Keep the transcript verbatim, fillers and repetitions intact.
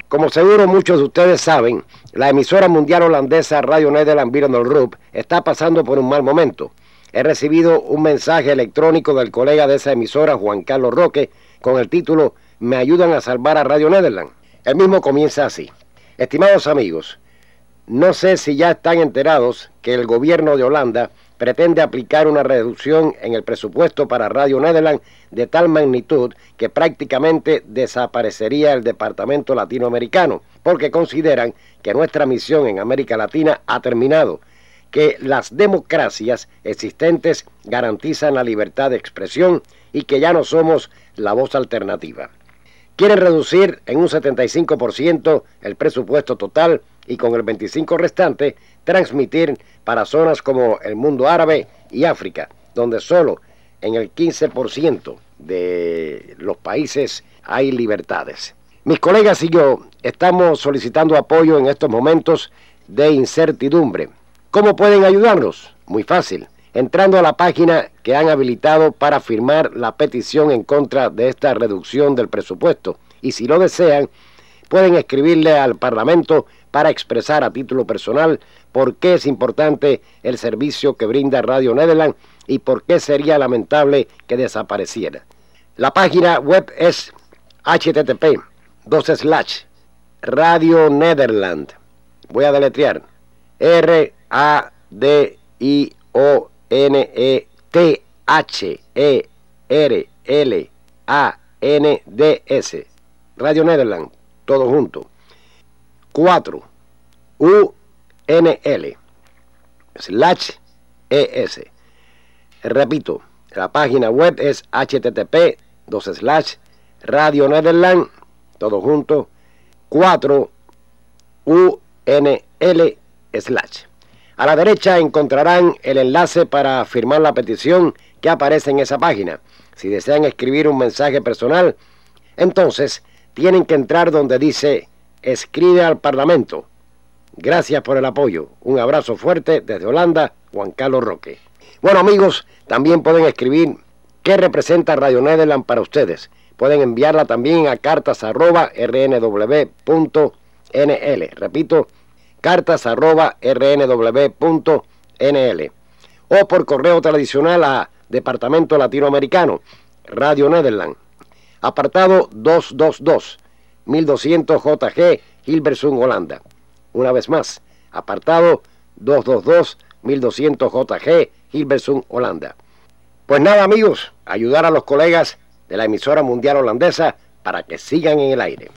Como seguro muchos de ustedes saben, la emisora mundial holandesa Radio Nederland Bierenoord está pasando por un mal momento. He recibido un mensaje electrónico del colega de esa emisora, Juan Carlos Roque, con el título «Me ayudan a salvar a Radio Nederland». El mismo comienza así. Estimados amigos, no sé si ya están enterados que el gobierno de Holanda pretende aplicar una reducción en el presupuesto para Radio Nederland de tal magnitud que prácticamente desaparecería el departamento latinoamericano, porque consideran que nuestra misión en América Latina ha terminado, que las democracias existentes garantizan la libertad de expresión y que ya no somos la voz alternativa. Quieren reducir en un setenta y cinco por ciento el presupuesto total y con el veinticinco por ciento restante transmitir para zonas como el mundo árabe y África, donde solo en el quince por ciento de los países hay libertades. Mis colegas y yo estamos solicitando apoyo en estos momentos de incertidumbre. ¿Cómo pueden ayudarnos? Muy fácil, entrando a la página que han habilitado para firmar la petición en contra de esta reducción del presupuesto. Y si lo desean, pueden escribirle al Parlamento para expresar a título personal por qué es importante el servicio que brinda Radio Nederland y por qué sería lamentable que desapareciera. La página web es H T T P dos slash Radio Nederland. Voy a deletrear R A D I O N E T H E R L A N D S. Radio Nederland, todo junto. cuatro U N L slash E S. Repito, la página web es H T T P dos slash Radio Nederland, todo junto, cuatro U N L slash. A la derecha encontrarán el enlace para firmar la petición que aparece en esa página. Si desean escribir un mensaje personal, entonces tienen que entrar donde dice «Escribe al Parlamento». Gracias por el apoyo. Un abrazo fuerte desde Holanda, Juan Carlos Roque. Bueno amigos, también pueden escribir qué representa Radio Nederland para ustedes. Pueden enviarla también a cartas arroba r n w punto n l. Repito, cartas arroba r n w punto n l. O por correo tradicional a Departamento Latinoamericano, Radio Nederland. Apartado doscientos veintidós, mil doscientos J G, Hilversum, Holanda. Una vez más, apartado doscientos veintidós, mil doscientos J G, Hilversum, Holanda. Pues nada amigos, ayudar a los colegas de la emisora mundial holandesa para que sigan en el aire.